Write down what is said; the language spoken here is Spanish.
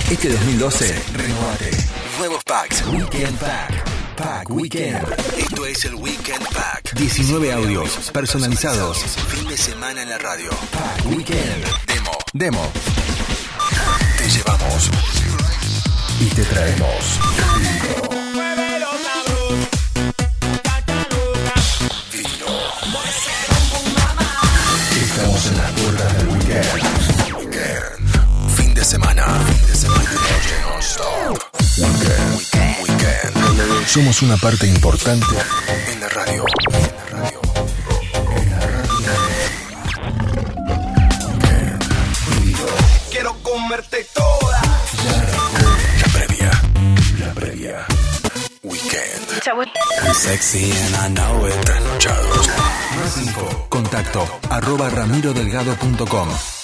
Este 2012, renovate. Nuevos packs. Weekend Pack. Pack Weekend. Esto es el Weekend Pack. 19 audios personalizados. Fin de semana en la radio. Pack Weekend. Demo. Te llevamos y te traemos vino. Estamos en las puertas del weekend. Fin de semana. No stop. Weekend. Somos una parte importante en la radio. Quiero comerte toda. La previa. Weekend. Sexy and I know it. Trasnochados. Más info. Contacto @ramirodelgado.com.